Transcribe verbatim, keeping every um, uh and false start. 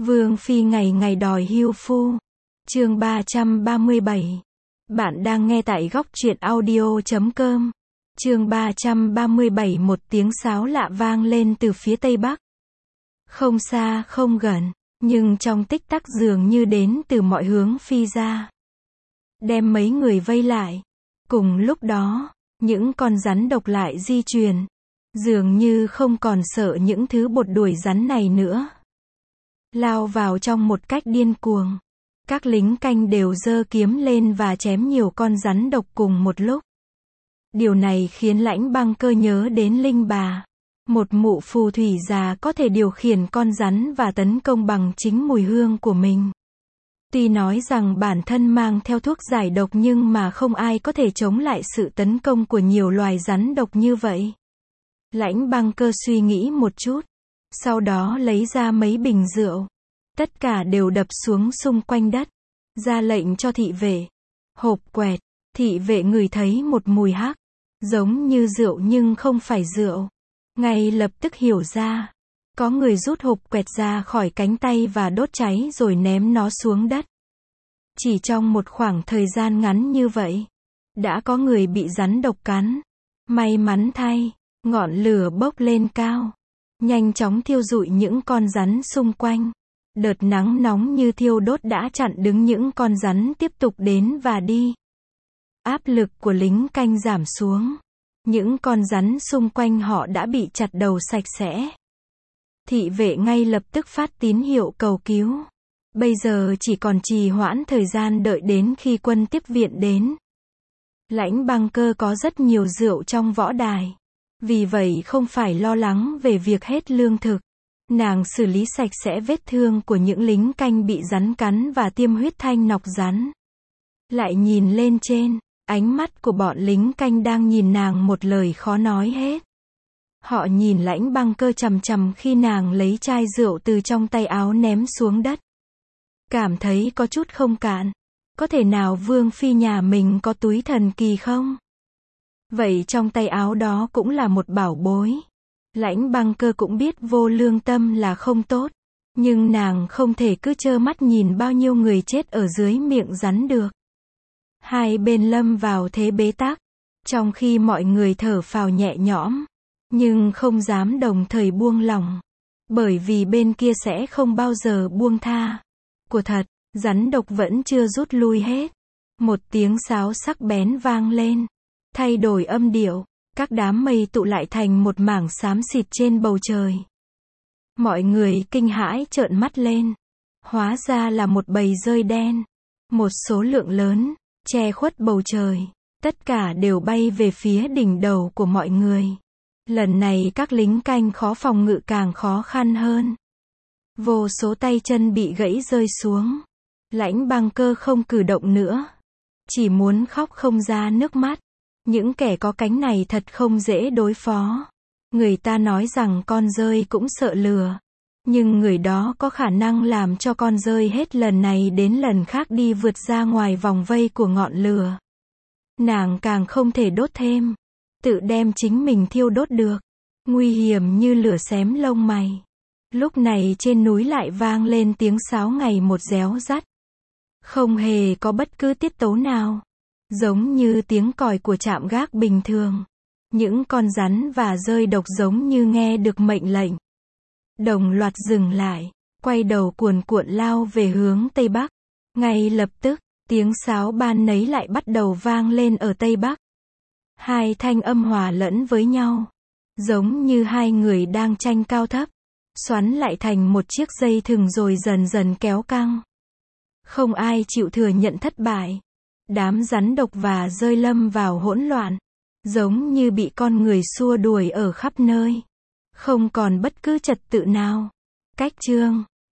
Vương phi ngày ngày đòi hưu phu. Chương ba trăm ba mươi bảy. Bạn đang nghe tại góc truyện audio chấm com. Chương ba trăm ba mươi bảy. Một tiếng sáo lạ vang lên từ phía tây bắc. Không xa không gần, nhưng trong tích tắc dường như đến từ mọi hướng phi ra, đem mấy người vây lại. Cùng lúc đó, những con rắn độc lại di chuyển, dường như không còn sợ những thứ bột đuổi rắn này nữa, lao vào trong một cách điên cuồng. Các lính canh đều giơ kiếm lên và chém nhiều con rắn độc cùng một lúc. Điều này khiến Lãnh Băng Cơ nhớ đến Linh Bà, một mụ phù thủy già có thể điều khiển con rắn và tấn công bằng chính mùi hương của mình. Tuy nói rằng bản thân mang theo thuốc giải độc nhưng mà không ai có thể chống lại sự tấn công của nhiều loài rắn độc như vậy. Lãnh Băng Cơ suy nghĩ một chút, sau đó lấy ra mấy bình rượu. Tất cả đều đập xuống xung quanh đất, ra lệnh cho thị vệ. Hộp quẹt, thị vệ ngửi thấy một mùi hắc, giống như rượu nhưng không phải rượu. Ngay lập tức hiểu ra, có người rút hộp quẹt ra khỏi cánh tay và đốt cháy rồi ném nó xuống đất. Chỉ trong một khoảng thời gian ngắn như vậy, đã có người bị rắn độc cắn. May mắn thay, ngọn lửa bốc lên cao, nhanh chóng thiêu rụi những con rắn xung quanh. Đợt nắng nóng như thiêu đốt đã chặn đứng những con rắn tiếp tục đến và đi. Áp lực của lính canh giảm xuống. Những con rắn xung quanh họ đã bị chặt đầu sạch sẽ. Thị vệ ngay lập tức phát tín hiệu cầu cứu. Bây giờ chỉ còn trì hoãn thời gian đợi đến khi quân tiếp viện đến. Lãnh Băng Cơ có rất nhiều rượu trong võ đài, vì vậy không phải lo lắng về việc hết lương thực. Nàng xử lý sạch sẽ vết thương của những lính canh bị rắn cắn và tiêm huyết thanh nọc rắn. Lại nhìn lên trên, ánh mắt của bọn lính canh đang nhìn nàng một lời khó nói hết. Họ nhìn Lãnh Băng Cơ chằm chằm khi nàng lấy chai rượu từ trong tay áo ném xuống đất. Cảm thấy có chút không cạn. Có thể nào vương phi nhà mình có túi thần kỳ không? Vậy trong tay áo đó cũng là một bảo bối. Lãnh Băng Cơ cũng biết vô lương tâm là không tốt, nhưng nàng không thể cứ trơ mắt nhìn bao nhiêu người chết ở dưới miệng rắn được. Hai bên lâm vào thế bế tắc, trong khi mọi người thở phào nhẹ nhõm, nhưng không dám đồng thời buông lỏng, bởi vì bên kia sẽ không bao giờ buông tha. Của thật, rắn độc vẫn chưa rút lui hết. Một tiếng sáo sắc bén vang lên, thay đổi âm điệu. Các đám mây tụ lại thành một mảng xám xịt trên bầu trời. Mọi người kinh hãi trợn mắt lên. Hóa ra là một bầy dơi đen. Một số lượng lớn, che khuất bầu trời. Tất cả đều bay về phía đỉnh đầu của mọi người. Lần này các lính canh khó phòng ngự càng khó khăn hơn. Vô số tay chân bị gãy rơi xuống. Lãnh Băng Cơ không cử động nữa. Chỉ muốn khóc không ra nước mắt. Những kẻ có cánh này thật không dễ đối phó. Người ta nói rằng con dơi cũng sợ lửa. Nhưng người đó có khả năng làm cho con dơi hết lần này đến lần khác đi vượt ra ngoài vòng vây của ngọn lửa. Nàng càng không thể đốt thêm. Tự đem chính mình thiêu đốt được. Nguy hiểm như lửa xém lông mày. Lúc này trên núi lại vang lên tiếng sáo ngày một réo rắt. Không hề có bất cứ tiết tấu nào. Giống như tiếng còi của trạm gác bình thường. Những con rắn và dơi độc giống như nghe được mệnh lệnh. Đồng loạt dừng lại, quay đầu cuồn cuộn lao về hướng Tây Bắc. Ngay lập tức, tiếng sáo ban nấy lại bắt đầu vang lên ở Tây Bắc. Hai thanh âm hòa lẫn với nhau. Giống như hai người đang tranh cao thấp. Xoắn lại thành một chiếc dây thừng rồi dần dần kéo căng. Không ai chịu thừa nhận thất bại. Đám rắn độc và dơi lâm vào hỗn loạn, giống như bị con người xua đuổi ở khắp nơi. Không còn bất cứ trật tự nào. Cách chương